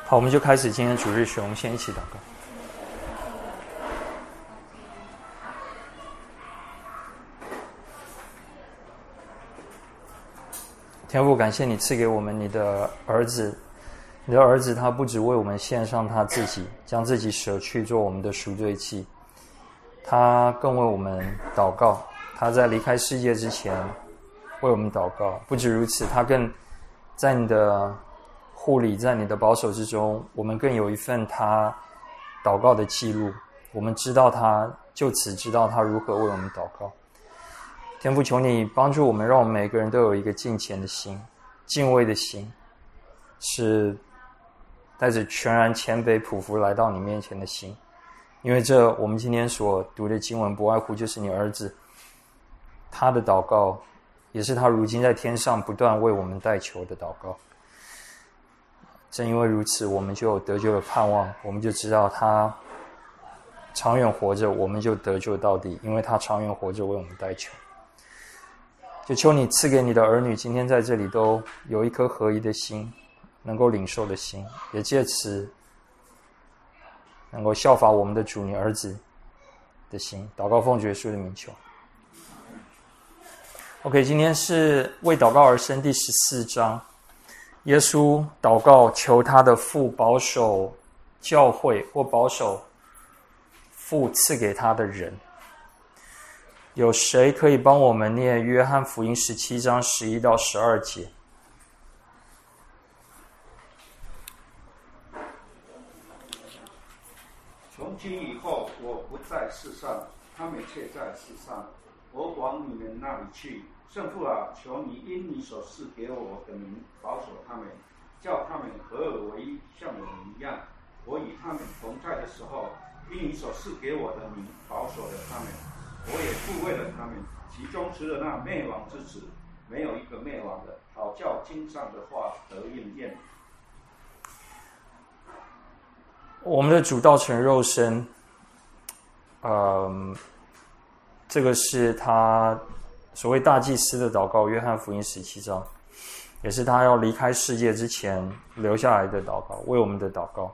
好，我们就开始今天主日学，我们先一起祷告。天父，感谢你赐给我们你的儿子，你的儿子他不只为我们献上他自己，将自己舍去做我们的赎罪祭，他更为我们祷告。他在离开世界之前为我们祷告，不止如此，他更在你的护理，在你的保守之中，我们更有一份他祷告的记录，我们知道他，就此知道他如何为我们祷告。天父，求你帮助我们，让我们每个人都有一个敬虔的心，敬畏的心，是带着全然谦卑匍匐来到你面前的心。因为这我们今天所读的经文不外乎就是你儿子他的祷告，也是他如今在天上不断为我们代求的祷告。正因为如此，我们就得救的盼望，我们就知道他长远活着，我们就得救到底，因为他长远活着为我们代求。就求你赐给你的儿女今天在这里都有一颗合一的心，能够领受的心，也借此能够效法我们的主你儿子的心。祷告奉主耶稣的名求。 OK， 今天是为祷告而生第14章。耶稣祷告求他的父保守教会，或保守父赐给他的人。有谁可以帮我们念约翰福音17章11到12节？ 从今以后，我不在世上，他们却在世上。我往你们那里去。圣父啊，求你因你所赐给我的名保守他们，叫他们合而为一，像我们一样。我与他们同在的时候，因你所赐给我的名保守了他们。我也护卫了他们，其中除了那灭亡之子，没有一个灭亡的，好叫经上的话得应验。 我们的主道成肉身，这个是他所谓大祭司的祷告，约翰福音17章，也是他要离开世界之前留下来的祷告，为我们的祷告。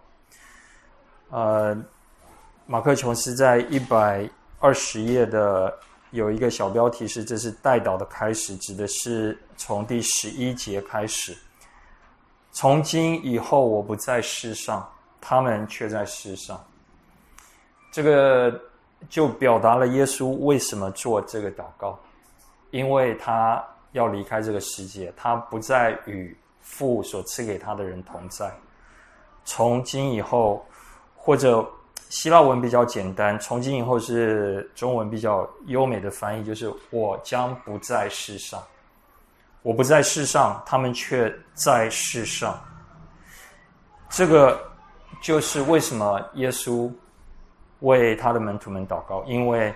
马克琼斯在120页的有一个小标题是：这是代祷的开始，指的是从第11节开始。从今以后，我不在世上，他们却在世上。这个就表达了耶稣为什么做这个祷告，因为他要离开这个世界，他不再与父所赐给他的人同在。从今以后，或者希腊文比较简单，从今以后是中文比较优美的翻译，就是我将不在世上。我不在世上，他们却在世上。这个就是为什么耶稣为他的门徒们祷告，因为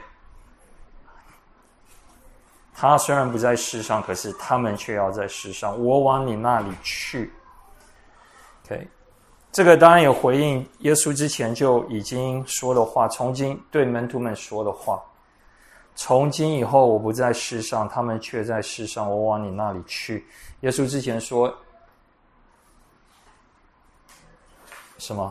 他虽然不在世上，可是他们却要在世上。我往你那里去。OK， 这个当然有回应耶稣之前就已经说的话，从今对门徒们说的话。从今以后，我不在世上，他们却在世上。我往你那里去。耶稣之前说什么？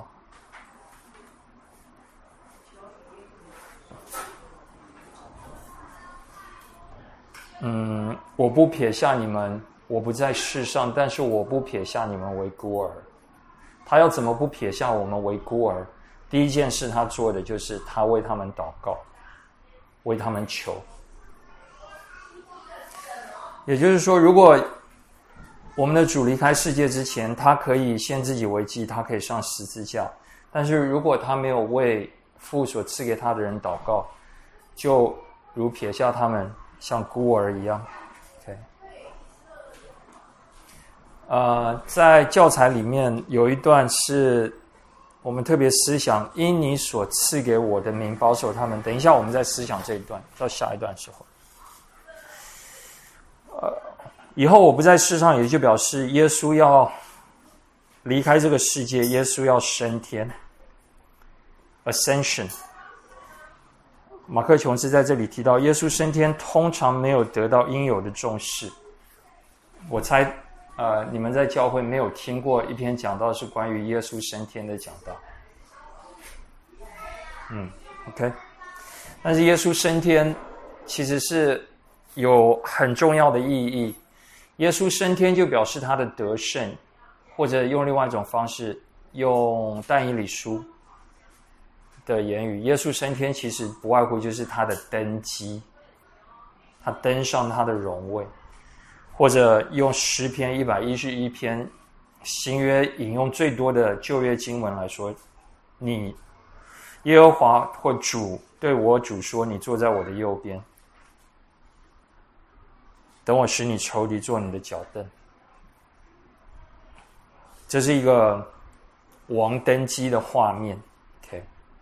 我不撇下你们，我不在世上，但是我不撇下你们为孤儿。他要怎么不撇下我们为孤儿？第一件事他做的就是他为他们祷告，为他们求。也就是说，如果我们的主离开世界之前，他可以献自己为祭，他可以上十字架，但是如果他没有为父所赐给他的人祷告，就如撇下他们，像孤儿一样。在教材里面有一段是我们特别思想，因你所赐给我的名保守他们。等一下我们再思想这一段，到下一段的时候。以后我不在世上，也就表示耶稣要离开这个世界，耶稣要升天 ，ascension。马克琼斯在这里提到，耶稣升天通常没有得到应有的重视。我猜你们在教会没有听过一篇讲道是关于耶稣升天的讲道。OK。但是耶稣升天其实是有很重要的意义。耶稣升天就表示他的得胜，或者用另外一种方式，用但以理书的言语，耶稣升天其实不外乎就是他的登基，他登上他的荣位，或者用诗篇111篇新约引用最多的旧约经文来说，你耶和华或主对我主说，你坐在我的右边，等我使你仇敌做你的脚凳。这是一个王登基的画面。 OK，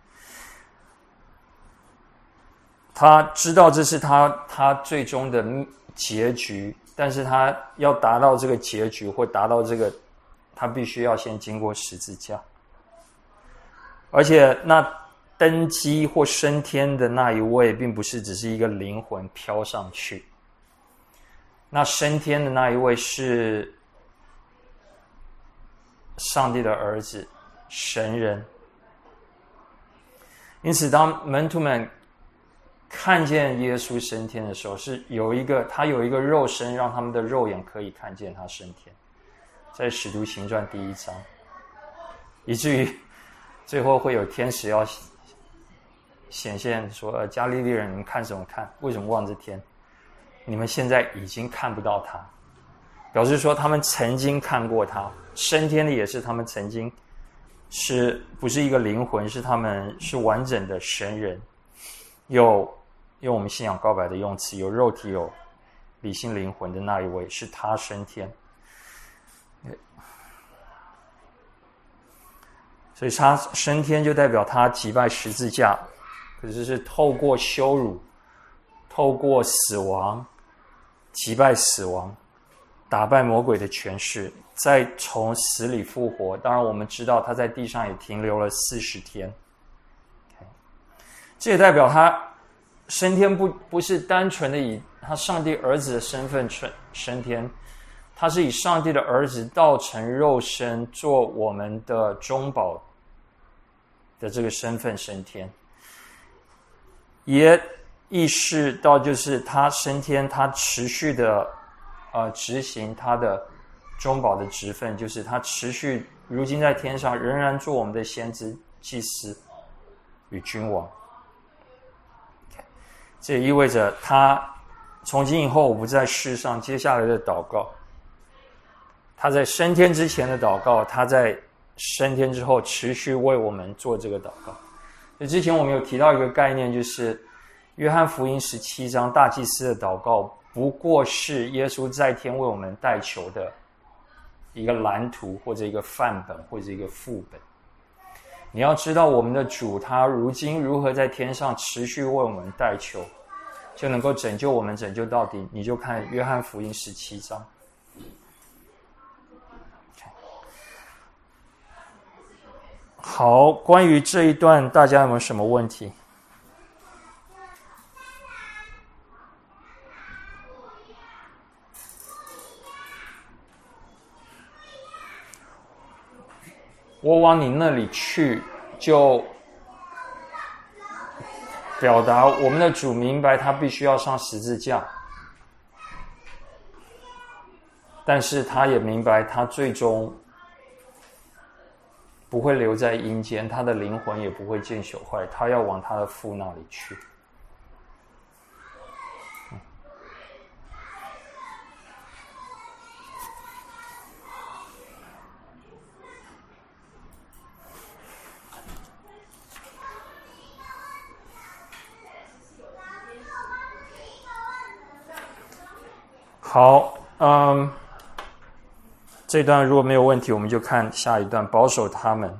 他知道这是他最终的结局，但是他要达到这个结局或达到这个，他必须要先经过十字架。而且那登基或升天的那一位并不是只是一个灵魂飘上去，那升天的那一位是上帝的儿子，神人。因此当门徒们看见耶稣升天的时候，是他有一个肉身，让他们的肉眼可以看见他升天，在使徒行传第1章，以至于最后会有天使要显现说，加利利人，你们看什么看？为什么望着天？你们现在已经看不到他，表示说他们曾经看过他。升天的也是他们曾经，是不是一个灵魂？是他们是完整的神人，有用我们信仰告白的用词，有肉体有理性灵魂的那一位，是他升天。所以他升天就代表他击败十字架，可是是透过羞辱，透过死亡击败死亡，打败魔鬼的权势，再从死里复活。当然我们知道他在地上也停留了40天。这也代表他升天不是单纯的以他上帝儿子的身份升天，他是以上帝的儿子道成肉身，做我们的中保的这个身份升天。也意识到就是他升天，他持续的执行他的中保的职分，就是他持续如今在天上仍然做我们的先知、祭司与君王。这也意味着他从今以后我不在世上，接下来的祷告，他在升天之前的祷告，他在升天之后持续为我们做这个祷告。所以之前我们有提到一个概念，就是约翰福音17章大祭司的祷告不过是耶稣在天为我们代求的一个蓝图，或者一个范本，或者一个副本。你要知道我们的主他如今如何在天上持续为我们代求，就能够拯救我们，拯救到底。你就看约翰福音17章。好，关于这一段大家有没有什么问题？我往你那里去，就表达我们的主明白他必须要上十字架，但是他也明白他最终不会留在阴间，他的灵魂也不会见朽坏，他要往他的父那里去。好，这段如果没有问题，我们就看下一段，保守他们。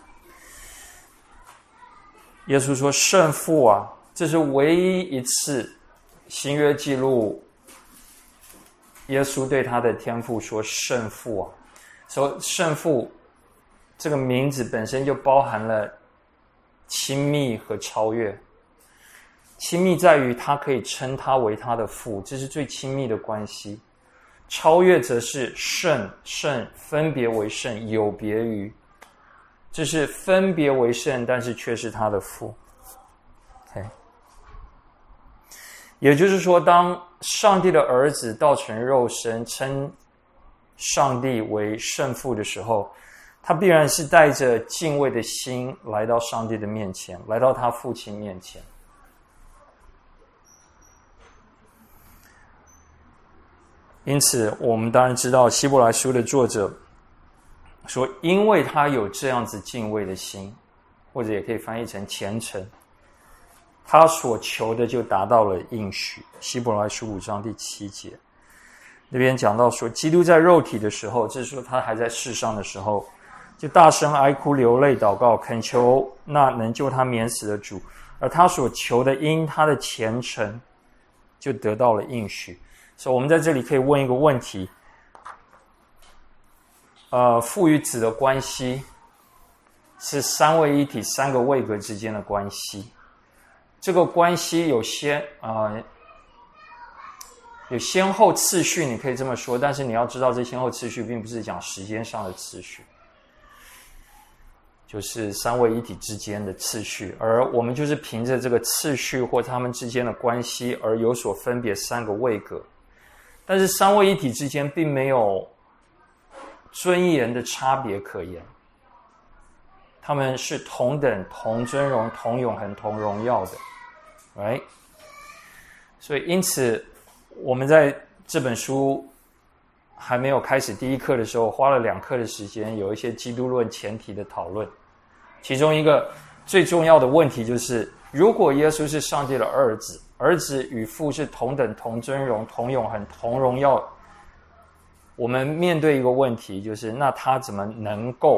耶稣说：“圣父啊，这是唯一一次新约记录耶稣对他的天父说圣父啊。说圣父这个名字本身就包含了亲密和超越。亲密在于他可以称他为他的父，这是最亲密的关系。 超越则是圣，圣分别为圣，有别于，这是分别为圣，但是却是他的父。OK， 也就是说，当上帝的儿子道成肉身，称上帝为圣父的时候，他必然是带着敬畏的心来到上帝的面前，来到他父亲面前。因此我们当然知道希伯来书的作者说，因为他有这样子敬畏的心，或者也可以翻译成虔诚，他所求的就达到了应许。希伯来书5章第7节那边讲到说，基督在肉体的时候，这是说他还在世上的时候，就大声哀哭流泪祷告，恳求那能救他免死的主，而他所求的因他的虔诚就得到了应许。所以我们在这里可以问一个问题，父与子的关系是三位一体三个位格之间的关系。这个关系有先后次序，你可以这么说，但是你要知道这先后次序并不是讲时间上的次序，就是三位一体之间的次序，而我们就是凭着这个次序或他们之间的关系而有所分别三个位格。但是三位一体之间并没有尊严的差别可言，他们是同等、同尊荣、同永恒、同荣耀的 right？ 所以因此我们在这本书还没有开始第一课的时候，花了2课的时间，有一些基督论前提的讨论。其中一个最重要的问题就是，如果耶稣是上帝的儿子，儿子与父是同等、同尊荣、同永恒、同荣耀，我们面对一个问题，就是那他怎么能够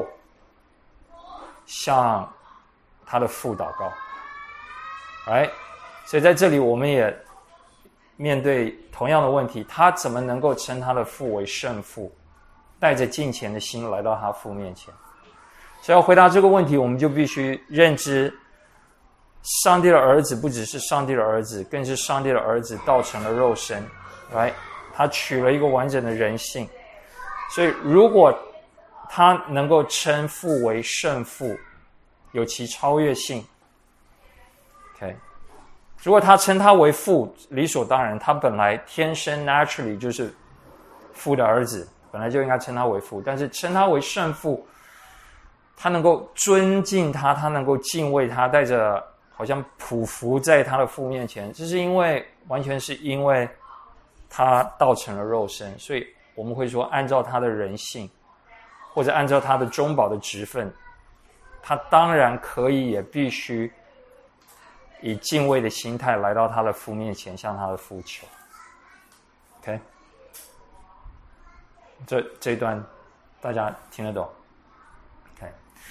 向他的父祷告 right？ 所以在这里我们也面对同样的问题，他怎么能够称他的父为圣父，带着敬虔的心来到他父面前。所以要回答这个问题，我们就必须认知上帝的儿子不只是上帝的儿子，更是上帝的儿子道成了肉身 right？ 他取了一个完整的人性。所以如果他能够称父为圣父，有其超越性 OK？ 如果他称他为父，理所当然，他本来天生 naturally 就是父的儿子，本来就应该称他为父。但是称他为圣父，他能够尊敬他，他能够敬畏他，带着好像匍匐在他的父面前，这是完全是因为他道成了肉身。所以我们会说，按照他的人性，或者按照他的中保的职分，他当然可以也必须以敬畏的心态来到他的父面前，向他的父求。 OK， 这一段大家听得懂？ OK，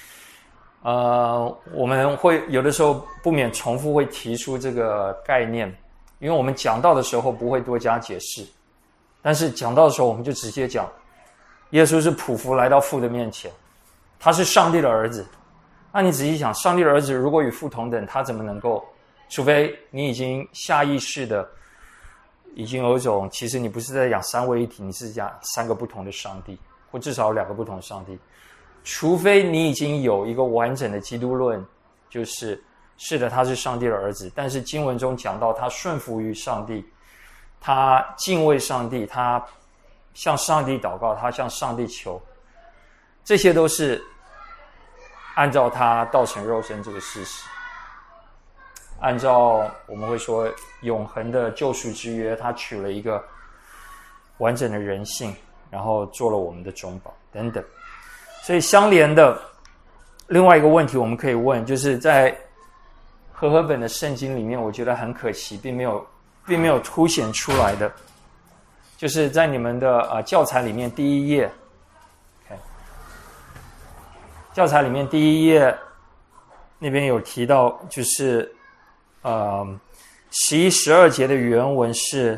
我们会有的时候不免重复会提出这个概念，因为我们讲到的时候不会多加解释，但是讲到的时候我们就直接讲，耶稣是匍匐来到父的面前，他是上帝的儿子。那你仔细想，上帝的儿子如果与父同等，他怎么能够，除非你已经下意识的已经有一种，其实你不是在讲三位一体，你是讲3个不同的上帝，或至少2个不同的上帝。除非你已经有一个完整的基督论，就是是的，他是上帝的儿子，但是经文中讲到他顺服于上帝，他敬畏上帝，他向上帝祷告，他向上帝求，这些都是按照他道成肉身这个事实，按照我们会说永恒的救赎之约，他取了一个完整的人性，然后做了我们的中保等等。所以相连的另外一个问题我们可以问，就是在和合本的圣经里面，我觉得很可惜并没有凸显出来的，就是在你们的教材里面第1页 OK， 教材里面第1页那边有提到，就是11、12节的原文是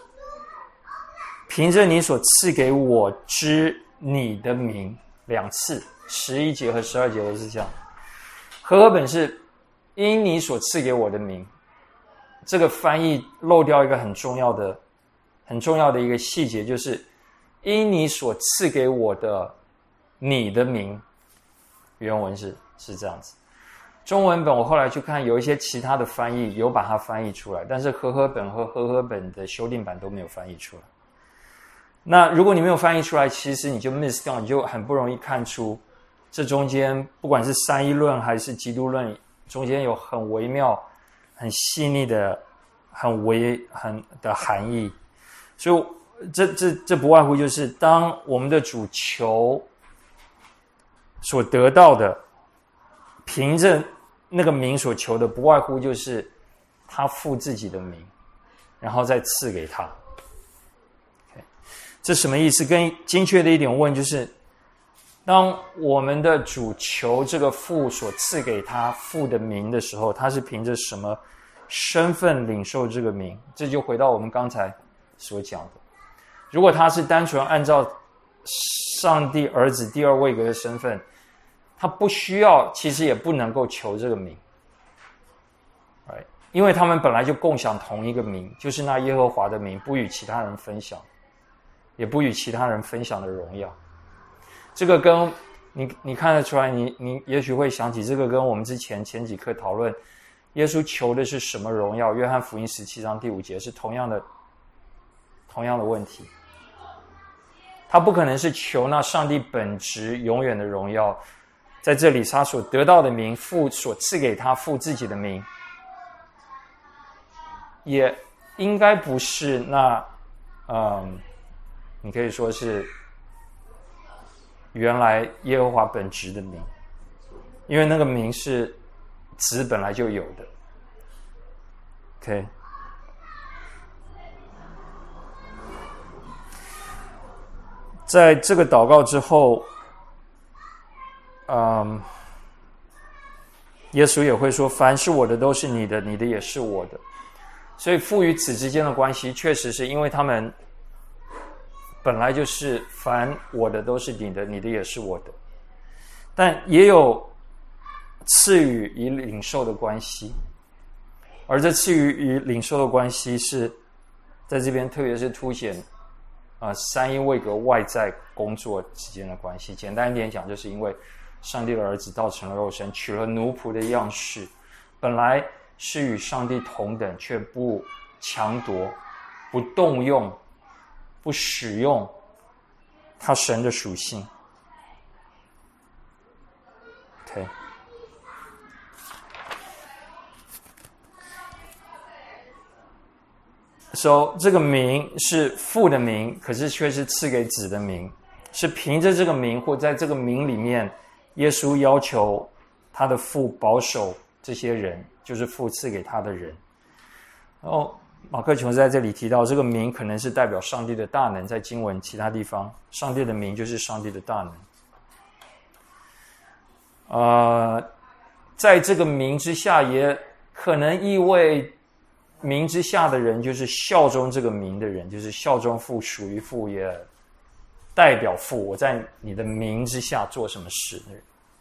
凭着你所赐给我之你的名，2次，11节和12节都是这样。和合本是因你所赐给我的名，这个翻译漏掉一个很重要的一个细节，就是因你所赐给我的你的名。原文是这样子。中文本我后来去看，有一些其他的翻译有把它翻译出来，但是和合本和和合本的修订版都没有翻译出来。那如果你没有翻译出来，其实你就 miss 掉，你就很不容易看出这中间不管是三一论还是基督论，中间有很微妙、很细腻的、很的含义。所以这不外乎就是当我们的主求所得到的，凭着那个名所求的，不外乎就是他父自己的名，然后再赐给他。这什么意思？更精确的一点问就是，当我们的主求这个父所赐给他父的名的时候，他是凭着什么身份领受这个名？这就回到我们刚才所讲的。如果他是单纯按照上帝儿子第二位格的身份，他不需要，其实也不能够求这个名，因为他们本来就共享同一个名，就是那耶和华的名，不与其他人分享，也不与其他人分享的荣耀。这个跟你看得出来，你也许会想起，这个跟我们前几课讨论耶稣求的是什么荣耀，约翰福音17章第5节是同样的问题。他不可能是求那上帝本质永远的荣耀，在这里他所得到的名，父所赐给他父自己的名，也应该不是那你可以说是原来耶和华本质的名，因为那个名是子本来就有的。OK， 在这个祷告之后，耶稣也会说：“凡是我的都是你的，你的也是我的。”所以父与子之间的关系，确实是因为他们本来就是凡我的都是你的，你的也是我的，但也有赐予与领受的关系，而这赐予与领受的关系是在这边特别是凸显三一位格外在工作之间的关系。简单一点讲，就是因为上帝的儿子道成了肉身，取了奴仆的样式，本来是与上帝同等，却不强夺、不动用、不使用他神的属性。OK， 这个名是父的名，可是却是赐给子的名，是凭着这个名或在这个名里面，耶稣要求他的父保守这些人，就是父赐给他的人。然后马克琼在这里提到，这个名可能是代表上帝的大能，在经文其他地方，上帝的名就是上帝的大能。在这个名之下，也可能意味名之下的人就是效忠这个名的人，就是效忠父，属于父，也代表父，我在你的名之下做什么事的人。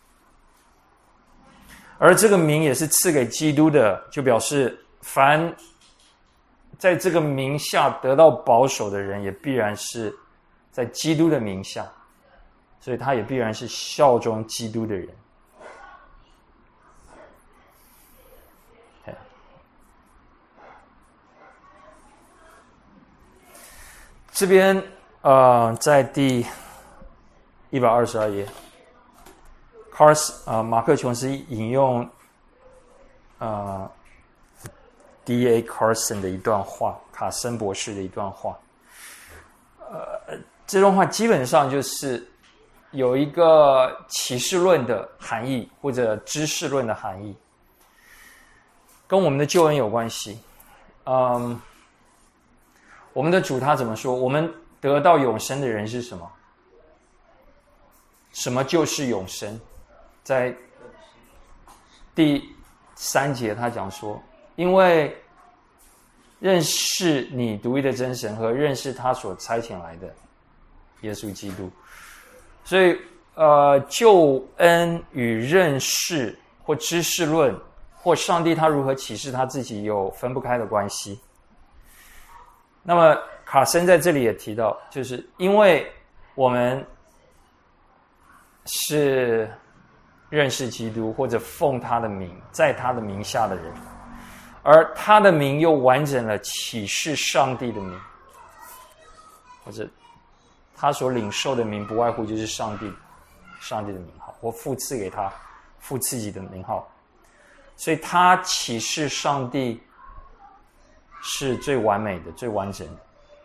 而这个名也是赐给基督的，就表示凡在这个名下得到保守的人，也必然是在基督的名下，所以他也必然是效忠基督的人。这边在第122页马克琼斯引用D.A. Carson 的一段话，卡森博士的一段话。这段话基本上就是有一个启示论的含义，或者知识论的含义，跟我们的救恩有关系。我们的主他怎么说？我们得到永生的人是什么？什么就是永生？在第3节他讲说，因为认识你独一的真神和认识他所差遣来的耶稣基督，所以救恩与认识或知识论或上帝他如何启示他自己有分不开的关系。那么卡森在这里也提到，就是因为我们是认识基督或者奉他的名，在他的名下的人，而他的名又完整了启示上帝的名，或者他所领受的名不外乎就是上帝的名号，或父赐给他父自己的名号，所以他启示上帝是最完美的、最完整的。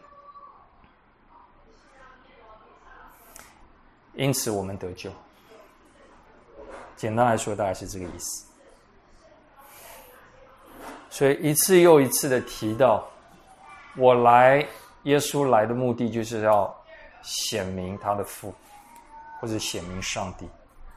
因此我们得救。简单来说大概是这个意思。所以一次又一次的提到，耶稣来的目的就是要显明他的父，或者显明上帝。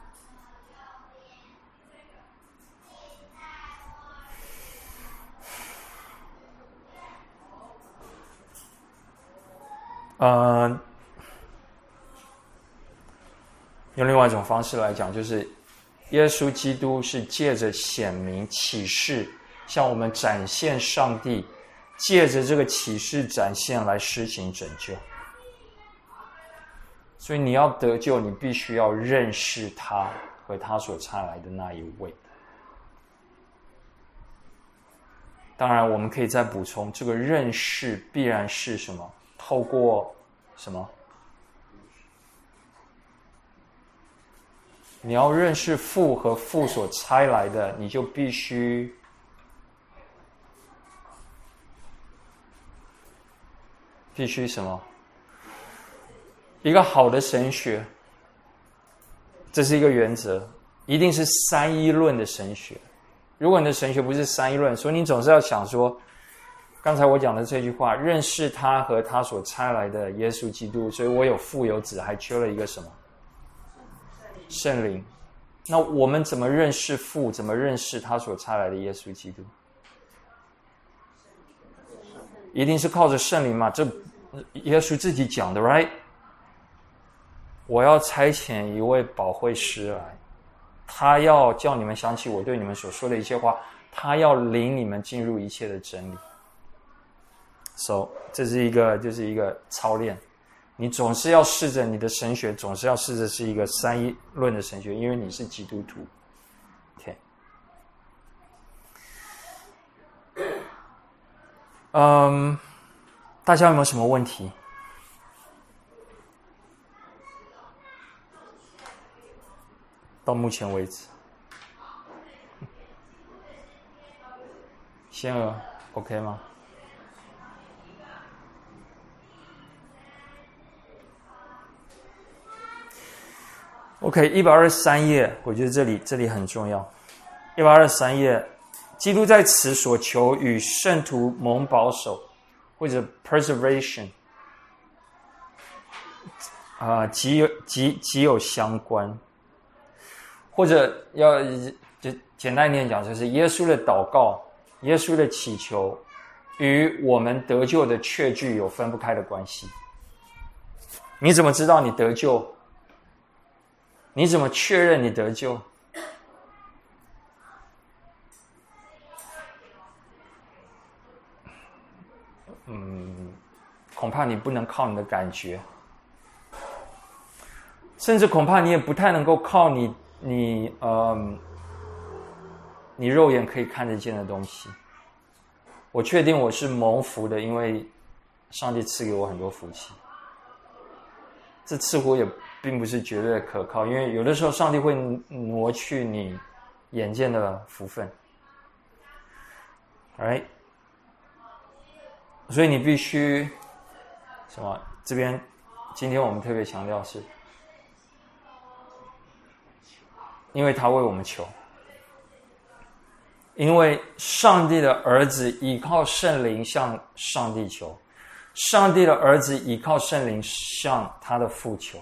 用另外一种方式来讲，就是耶稣基督是借着显明启示向我们展现上帝，借着这个启示展现来施行拯救。所以你要得救，你必须要认识他和他所差来的那一位。当然我们可以再补充，这个认识必然是什么？透过什么？你要认识父和父所差来的，你就必须什么？一个好的神学，这是一个原则，一定是三一论的神学。如果你的神学不是三一论，所以你总是要想说，刚才我讲的这句话，认识他和他所差来的耶稣基督，所以我有父有子，还缺了一个什么？圣灵。那我们怎么认识父？怎么认识他所差来的耶稣基督？一定是靠着圣灵嘛，这耶稣自己讲的 right？ 我要差遣一位保惠师来，他要叫你们想起我对你们所说的一切话，他要领你们进入一切的真理。So， 就是一个操练。你总是要试着，你的神学总是要试着是一个三一论的神学，因为你是基督徒。OK， 大家有没有什么问题？到目前为止，仙儿 OK 吗？OK， 123页，我觉得这里很重要。123页，基督在此所求与圣徒蒙保守，或者 preservation， 极有相关，或者就简单一点讲，就是耶稣的祷告、耶稣的祈求，与我们得救的确据有分不开的关系。你怎么知道你得救？你怎么确认你得救？恐怕你不能靠你的感觉，甚至恐怕你也不太能够靠你肉眼可以看得见的东西。我确定我是蒙福的，因为上帝赐给我很多福气。这似乎也并不是绝对可靠，因为有的时候上帝会挪去你眼见的福分。Alright， 所以你必须什么？这边今天我们特别强调是，因为他为我们求，因为上帝的儿子依靠圣灵向上帝求，上帝的儿子依靠圣灵向他的父求，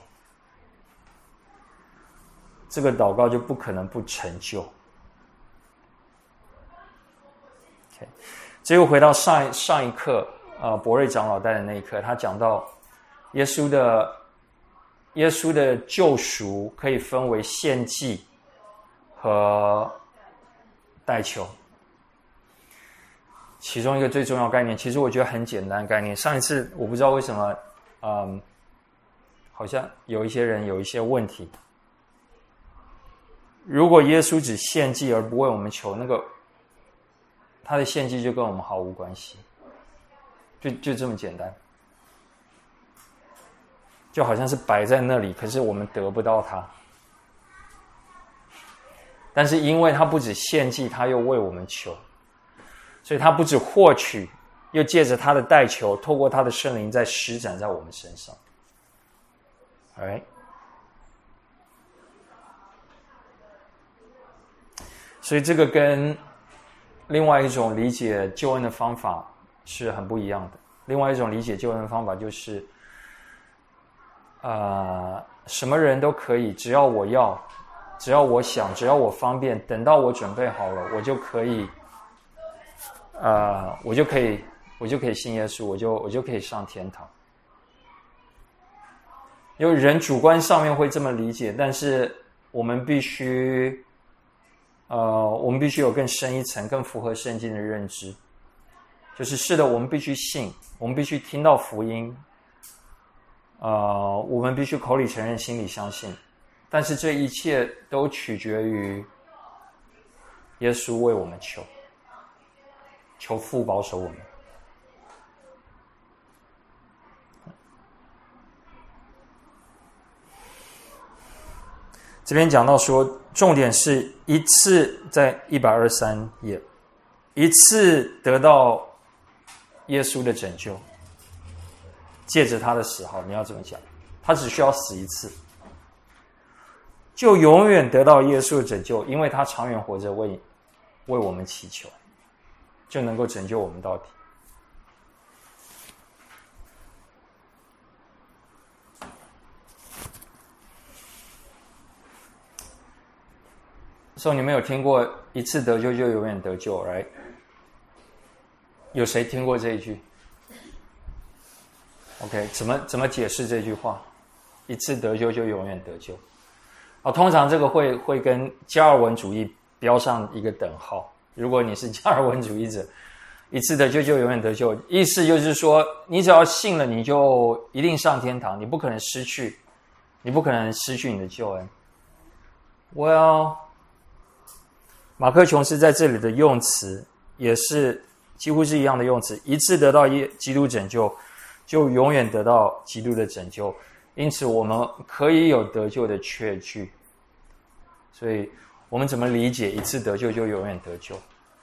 这个祷告就不可能不成就。Okay， 这又回到上一课，博瑞长老带的那一课，他讲到耶稣的救赎可以分为献祭和代求。 其中一个最重要概念，其实我觉得很简单的概念。上一次我不知道为什么，好像有一些人有一些问题。如果耶稣只献祭而不为我们求，那个他的献祭就跟我们毫无关系，就这么简单，就好像是摆在那里，可是我们得不到它。但是因为他不止献祭，他又为我们求，所以他不止获取，又借着他的代求，透过他的圣灵在施展在我们身上。Alright？ 所以这个跟另外一种理解救恩的方法是很不一样的。另外一种理解救恩的方法就是，什么人都可以，只要我要，只要我想，只要我方便，等到我准备好了，我就可以信耶稣，我就可以上天堂。因为人主观上面会这么理解，但是我们必须有更深一层、更符合圣经的认知，就是是的，我们必须信，我们必须听到福音，我们必须口里承认，心里相信，但是这一切都取决于耶稣为我们求父保守我们。这边讲到说，重点是一次，在123页，一次得到耶稣的拯救，借着他的死。好，你要怎么讲？他只需要死一次，就永远得到耶稣的拯救，因为他长远活着为我们祈求，就能够拯救我们到底。所以你们有听过一次得救就永远得救 right？ 有谁听过这一句 OK？ 怎么解释这句话？一次得救就永远得救。通常这个会跟加尔文主义标上一个等号。如果你是加尔文主义者，一次得救就永远得救，意思就是说，你只要信了，你就一定上天堂，你不可能失去你的救恩。Well，马克琼斯在这里的用词也是几乎是一样的用词，一次得到基督拯救，就永远得到基督的拯救，因此我们可以有得救的确据。所以我们怎么理解一次得救就永远得救？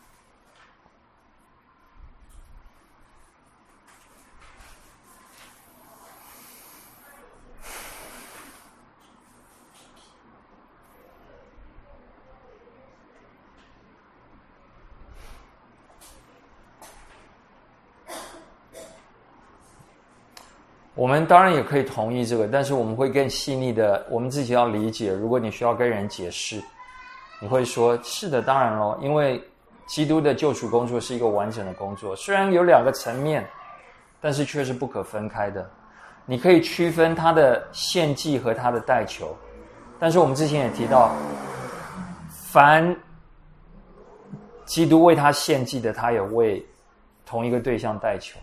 我们当然也可以同意这个，但是我们会更细腻的，我们自己要理解。如果你需要跟人解释，你会说是的，当然咯，因为基督的救赎工作是一个完整的工作，虽然有两个层面，但是却是不可分开的。你可以区分他的献祭和他的代求，但是我们之前也提到，凡基督为他献祭的，他也为同一个对象代求。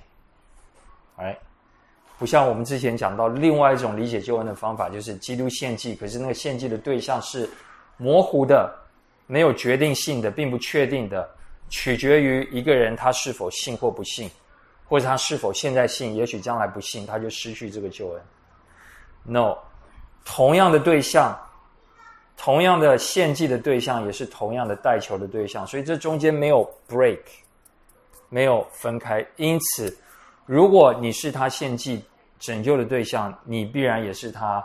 不像我们之前讲到另外一种理解救恩的方法，就是基督献祭，可是那个献祭的对象是模糊的，没有决定性的，并不确定的，取决于一个人他是否信或不信，或者他是否现在信，也许将来不信，他就失去这个救恩。No， 同样的对象，同样的献祭的对象，也是同样的代求的对象，所以这中间没有 break， 没有分开。因此如果你是他献祭拯救的对象，你必然也是他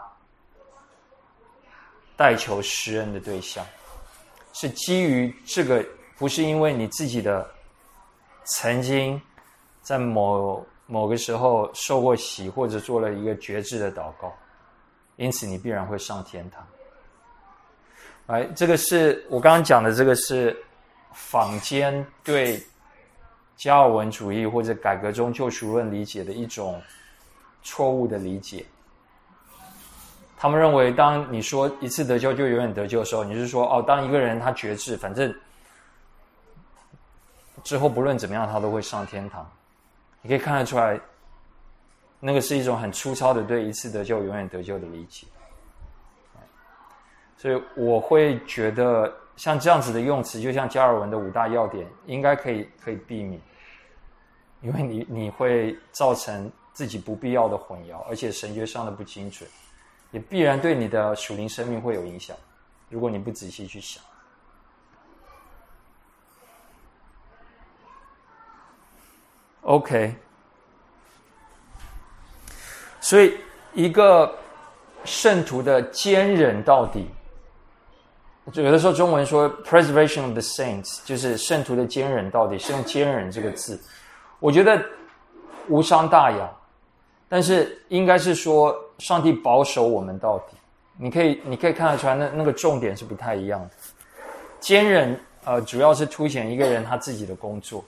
代求施恩的对象，是基于这个，不是因为你自己的曾经在某个时候受过洗，或者做了一个决志的祷告，因此你必然会上天堂。这个是我刚刚讲的，这个是坊间对加尔文主义或者改革中救赎论理解的一种错误的理解。他们认为当你说一次得救就永远得救的时候，你是说当一个人他决志，反正之后不论怎么样，他都会上天堂。你可以看得出来，那个是一种很粗糙的对一次得救永远得救的理解。所以我会觉得像这样子的用词，就像加尔文的5大要点，应该可以避免，因为你会造成自己不必要的混淆，而且神学上的不精准，也必然对你的属灵生命会有影响，如果你不仔细去想。OK， 所以一个圣徒的坚忍到底，有的时候中文说 preservation of the saints， 就是圣徒的坚忍到底，是用坚忍这个字，我觉得无伤大雅，但是应该是说上帝保守我们到底。你可以看得出来，那个重点是不太一样的。坚忍主要是凸显一个人他自己的工作。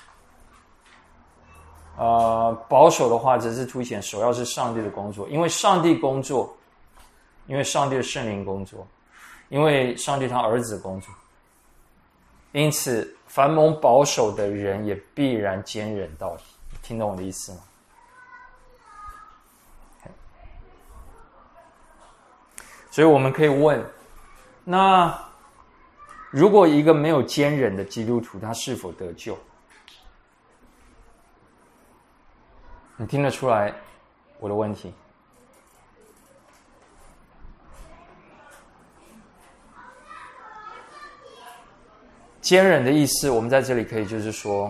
保守的话只是凸显首要是上帝的工作，因为上帝工作，因为上帝的圣灵工作，因为上帝他儿子工作，因此凡蒙保守的人也必然坚忍到底。听懂我的意思吗？ Okay. 所以我们可以问，那如果一个没有坚忍的基督徒，他是否得救？你听得出来我的问题？坚忍的意思，我们在这里可以就是说，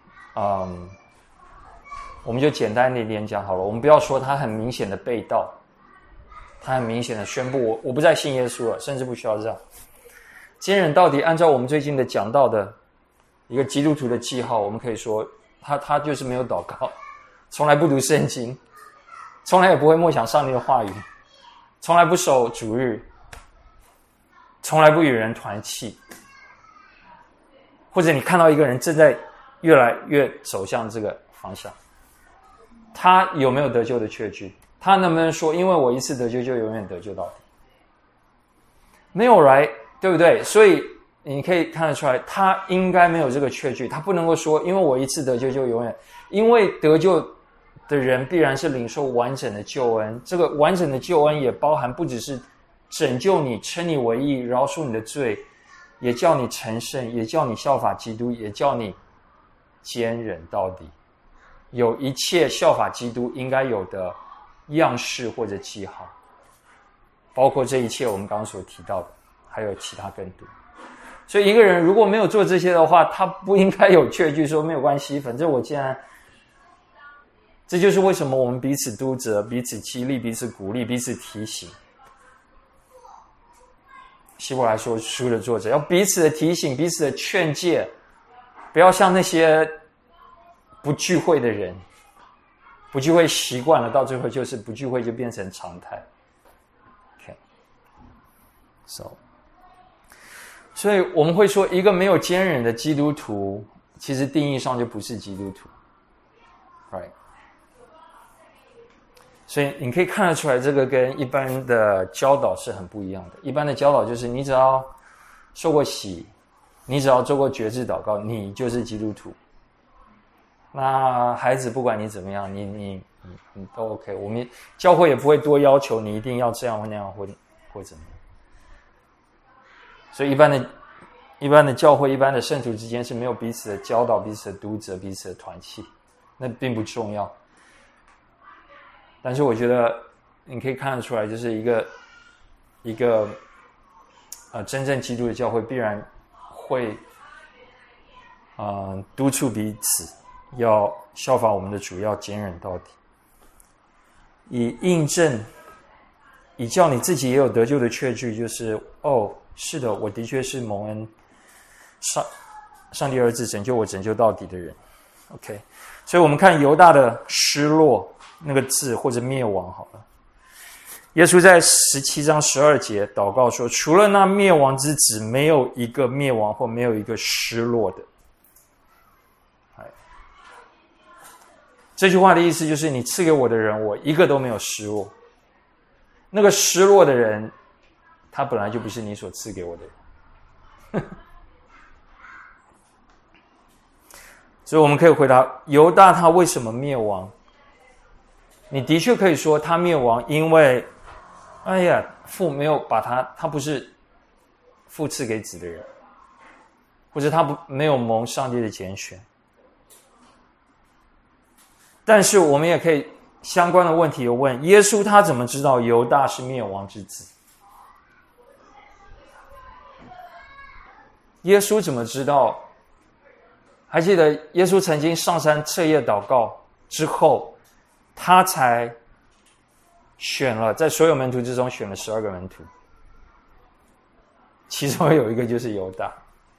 我们就简单的一点讲好了。我们不要说他很明显的背道，他很明显的宣布我不再信耶稣了，甚至不需要这样。坚忍到底，按照我们最近的讲到的一个基督徒的记号，我们可以说他就是没有祷告。从来不读圣经，从来也不会默想上帝的话语，从来不守主日，从来不与人团契。或者你看到一个人正在越来越走向这个方向，他有没有得救的确据？他能不能说因为我一次得救就永远得救到底？没有right，对不对？所以你可以看得出来，他应该没有这个确据，他不能够说因为我一次得救就永远，因为得救的人必然是领受完整的救恩，这个完整的救恩也包含不只是拯救你、称你为义、饶恕你的罪，也叫你成圣，也叫你效法基督，也叫你坚忍到底，有一切效法基督应该有的样式或者记号，包括这一切我们刚刚所提到的，还有其他更多。所以一个人如果没有做这些的话，他不应该有确据说没有关系，反正我既然，这就是为什么我们彼此督责、彼此激励、彼此鼓励、彼此提醒。希伯来书的作者要彼此的提醒、彼此的劝诫，不要像那些不聚会的人，不聚会习惯了，到最后就是不聚会就变成常态。所以我们会说，一个没有坚忍的基督徒，其实定义上就不是基督徒 ，right？ 所以你可以看得出来，这个跟一般的教导是很不一样的。一般的教导就是你只要受过洗，你只要做过决志祷告，你就是基督徒。那孩子不管你怎么样，你都 OK。我们教会也不会多要求你一定要这样或那样或怎么样。所以一般的教会、一般的圣徒之间是没有彼此的教导、彼此的督责、彼此的团契，那并不重要。但是我觉得你可以看得出来，就是一个真正基督的教会必然会督促彼此要效法我们的主，要坚忍到底，以印证，以叫你自己也有得救的确据，就是是的，我的确是蒙恩上帝儿子拯救我拯救到底的人。 OK， 所以我们看犹大的失落那个字，或者灭亡好了。耶稣在17章12节祷告说，除了那灭亡之子，没有一个灭亡或没有一个失落的。这句话的意思就是，你赐给我的人，我一个都没有失落。那个失落的人，他本来就不是你所赐给我的人。 所以我们可以回答，犹大他为什么灭亡？你的确可以说他灭亡，因为父没有把他不是父赐给子的人，或者他没有蒙上帝的拣选。但是我们也可以相关的问题有问，耶稣他怎么知道犹大是灭亡之子？耶稣怎么知道？还记得耶稣曾经上山彻夜祷告之后，他才选了在所有门徒之中选了12个门徒，其中有一个就是犹大。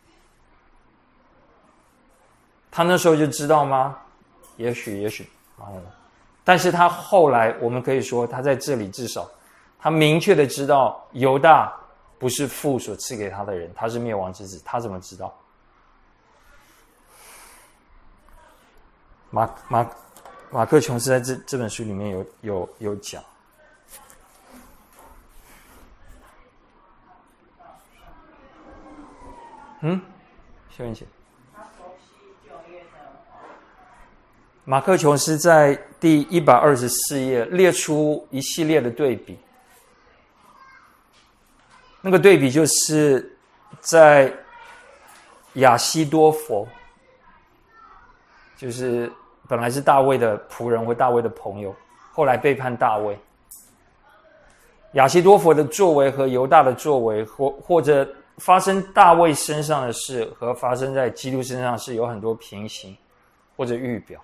他那时候就知道吗？也许，但是他后来我们可以说，他在这里至少他明确的知道犹大不是父所赐给他的人，他是灭亡之子。他怎么知道？马克琼斯在这本书里面有讲。秀英姐，马克琼斯在第124页列出一系列的对比。那个对比就是在亚西多弗，就是本来是大卫的仆人或大卫的朋友，后来背叛大卫。亚西多弗的作为和犹大的作为，或者发生大卫身上的事和发生在基督身上的事有很多平行或者预表。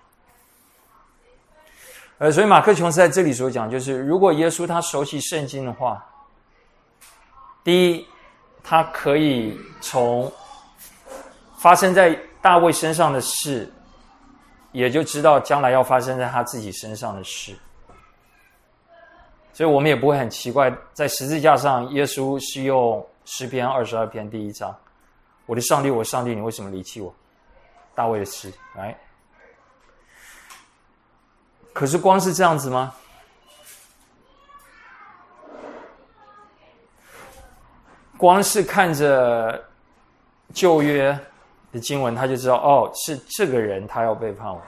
所以马克琼斯在这里所讲，就是如果耶稣他熟悉圣经的话，第一，他可以从发生在大卫身上的事，也就知道将来要发生在他自己身上的事。所以我们也不会很奇怪，在十字架上耶稣是用诗篇22篇第1章，我的上帝，我的上帝，你为什么离弃我？大卫的诗，来。可是光是这样子吗？光是看着旧约的经文，他就知道，是这个人他要背叛我。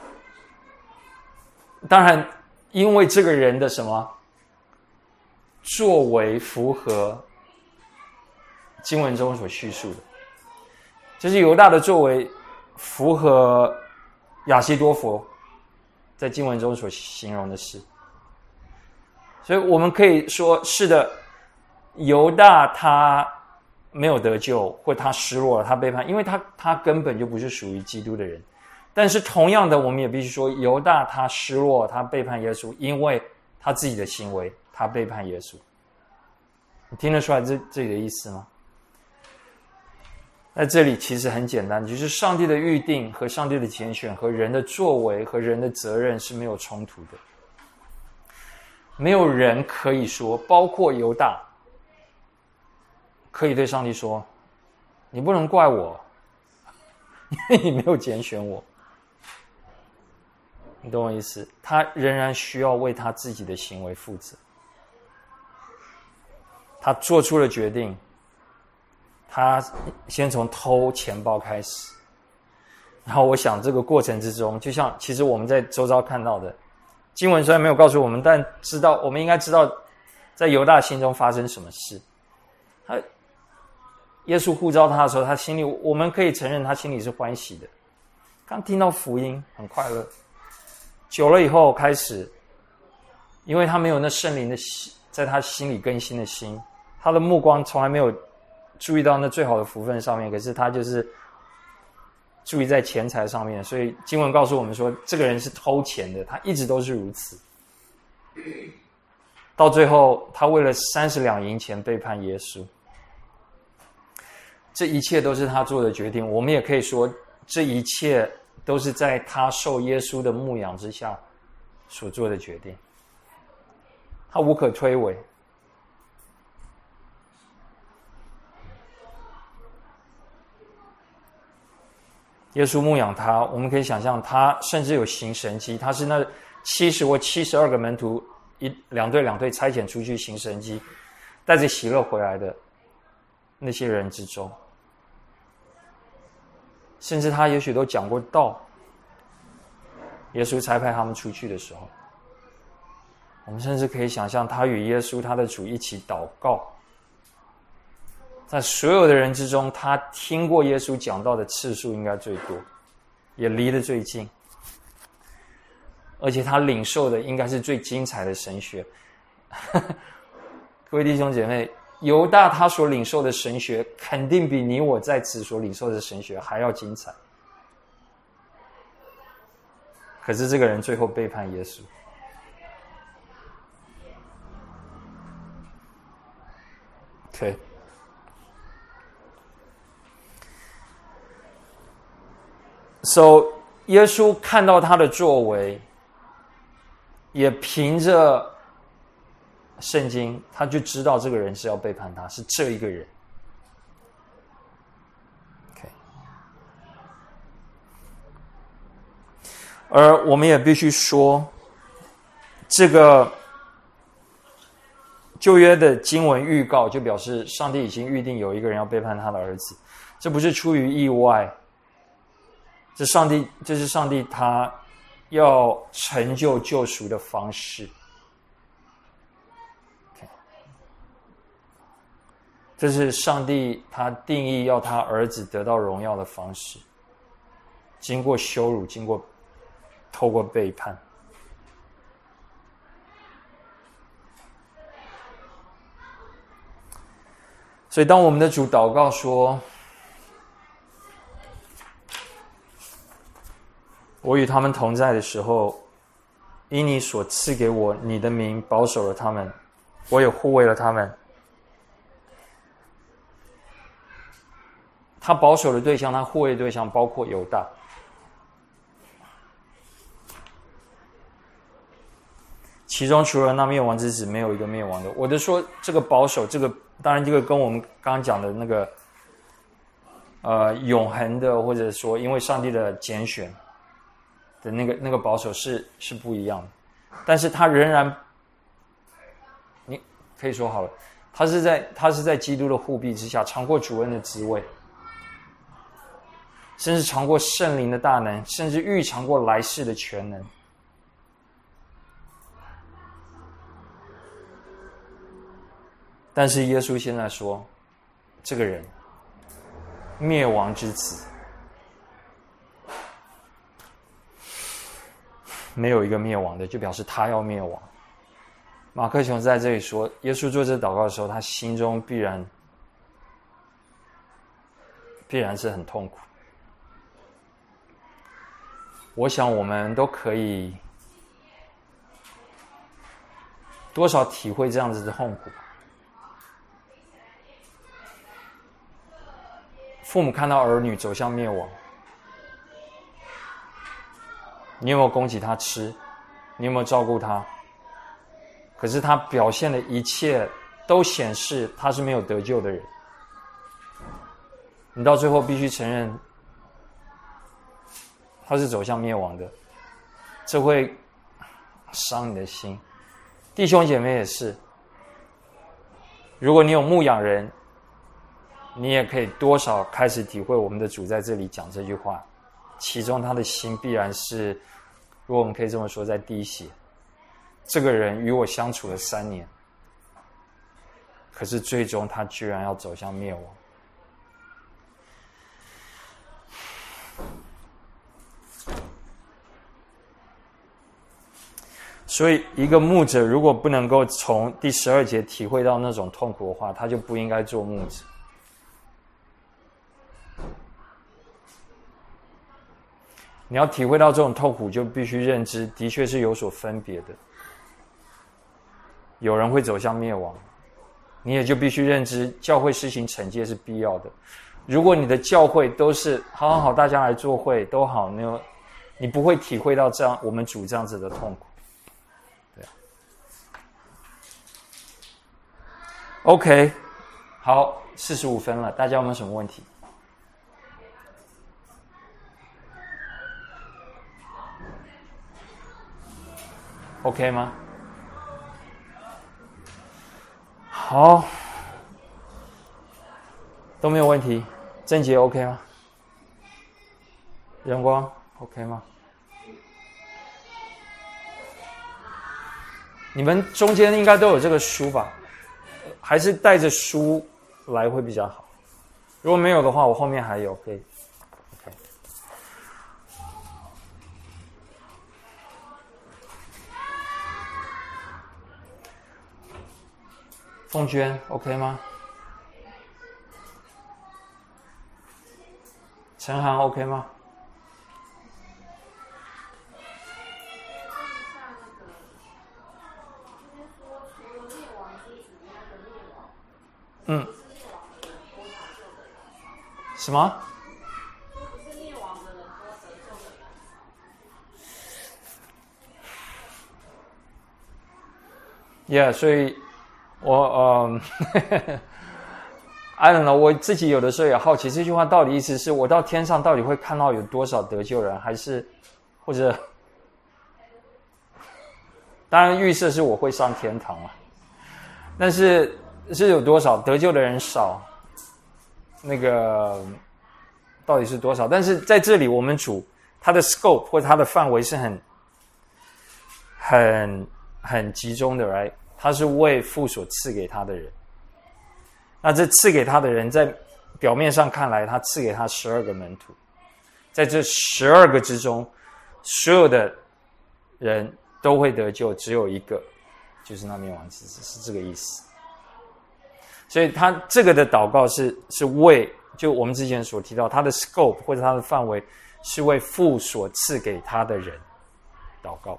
当然，因为这个人的什么作为符合经文中所叙述的，就是犹大的作为符合亚西多弗在经文中所形容的事。所以我们可以说，是的，犹大他没有得救，或他失落了，他背叛，因为他根本就不是属于基督的人。但是同样的，我们也必须说，犹大他失落，他背叛耶稣，因为他自己的行为，他背叛耶稣。你听得出来这里的意思吗？在这里其实很简单，就是上帝的预定和上帝的拣选和人的作为和人的责任是没有冲突的。没有人可以说，包括犹大，可以对上帝说，你不能怪我，因为你没有拣选我。你懂我意思？他仍然需要为他自己的行为负责。他做出了决定，他先从偷钱包开始，然后我想这个过程之中，就像其实我们在周遭看到的经文虽然没有告诉我们，但我们应该知道在犹大心中发生什么事。耶稣呼召他的时候，他心里，我们可以承认他心里是欢喜的，刚听到福音很快乐。久了以后开始，因为他没有那圣灵的在他心里更新的心，他的目光从来没有注意到那最好的福分上面，可是他就是注意在钱财上面。所以经文告诉我们说，这个人是偷钱的，他一直都是如此。到最后他为了30两银钱背叛耶稣，这一切都是他做的决定。我们也可以说，这一切都是在他受耶稣的牧养之下所做的决定，他无可推诿。耶稣牧养他，我们可以想象他甚至有行神迹，他是那70或72个门徒两队差遣出去行神迹，带着喜乐回来的那些人之中。 甚至他也许都讲过道，耶稣差派他们出去的时候，我们甚至可以想象他与耶稣他的主一起祷告。在所有的人之中，他听过耶稣讲道的次数应该最多，也离得最近，而且他领受的应该是最精彩的神学。各位弟兄姐妹，犹大他所领受的神学肯定比你我在此所领受的神学还要精彩，可是这个人最后背叛耶稣。OK， So 耶稣看到他的作为，也凭着圣经，他就知道这个人是要背叛他，是这一个人。OK， 而我们也必须说，这个旧约的经文预告，就表示上帝已经预定有一个人要背叛他的儿子，这不是出于意外，这是上帝他要成就救赎的方式。这是上帝他定义要他儿子得到荣耀的方式，经过羞辱，透过背叛。所以当我们的主祷告说，我与他们同在的时候，因你所赐给我你的名保守了他们，我也护卫了他们。他保守的对象，他护卫的对象包括犹大。其中除了那灭亡之子，没有一个灭亡的。我的说这个保守，这个当然这个跟我们刚刚讲的那个永恒的，或者说因为上帝的拣选的那个保守是不一样的。但是他仍然，你可以说好了，他是在基督的护庇之下，尝过主恩的滋味，甚至尝过圣灵的大能，甚至预尝过来世的全能。但是耶稣现在说，这个人灭亡之子，没有一个灭亡的，就表示他要灭亡。马克琼在这里说，耶稣做这祷告的时候，他心中必然是很痛苦。我想我们都可以多少体会这样子的痛苦。父母看到儿女走向灭亡，你有没有供给他吃？你有没有照顾他？可是他表现的一切都显示他是没有得救的人。你到最后必须承认他是走向灭亡的，这会伤你的心。弟兄姐妹也是，如果你有牧养人，你也可以多少开始体会我们的主在这里讲这句话，其中他的心必然是，如果我们可以这么说，在滴血。这个人与我相处了3年，可是最终他居然要走向灭亡。所以一个牧者如果不能够从第12节体会到那种痛苦的话，他就不应该做牧者。你要体会到这种痛苦，就必须认知的确是有所分别的，有人会走向灭亡，你也就必须认知教会施行惩戒是必要的。如果你的教会都是好大家来做会都好，你不会体会到这样我们主这样子的痛苦。对啊 OK， 好，45分了，大家有没有什么问题？OK 吗？好，都没有问题。正杰 OK 吗？ 阳光 OK 吗？你们中间应该都有这个书吧？还是带着书来会比较好？如果没有的话，我后面还有可以。OK。凤娟 OK 吗？陈涵 OK 吗？嗯。什么？Yeah， 所以我I don't know， 我自己有的时候也好奇这句话到底意思是我到天上到底会看到有多少得救人，还是或者当然预设是我会上天堂了，但是有多少得救的人少，那个到底是多少？但是在这里我们主他的 scope 或者他的范围是很集中的 right？ 他是为父所赐给他的人。那这赐给他的人，在表面上看来，他赐给他12个门徒，在这12个之中，所有的人都会得救，只有一个，就是那灭亡之子，是这个意思。所以他这个的祷告是为，就我们之前所提到，他的 scope 或者他的范围是为父所赐给他的人祷告。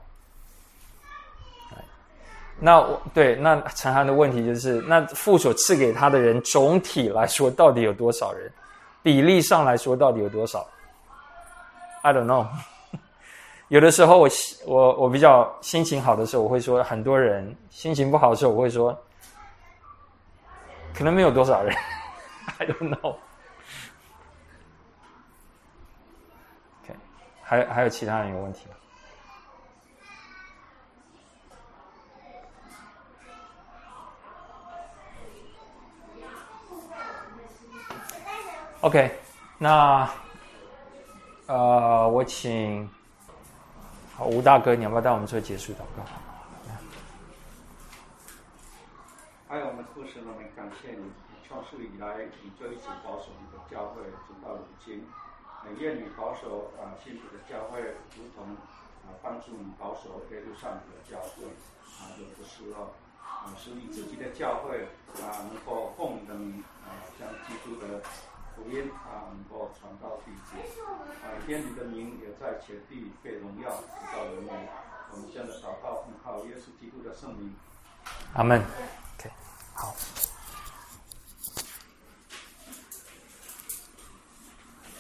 那陈涵的问题就是，那父所赐给他的人总体来说到底有多少人？比例上来说到底有多少 ？I don't know 。有的时候我比较心情好的时候，我会说很多人；心情不好的时候，我会说可能没有多少人。I don't know。OK， 还有其他人有问题吗？OK， 那我请吴大哥，你要不要带我们做结束祷告？ 还有我们父神，我们感谢你，创世以来，你就一直保守你的教会，直到如今。愿你保守信徒的教会，如同帮助你保守耶路撒冷的教会。有的时候使你自己的教会能够奉你的名将基督的福音能够传到地极，愿你的名也在全地被荣耀，直到永远。我们这样的祷告，奉靠耶稣基督的圣名。 阿门。OK， 好。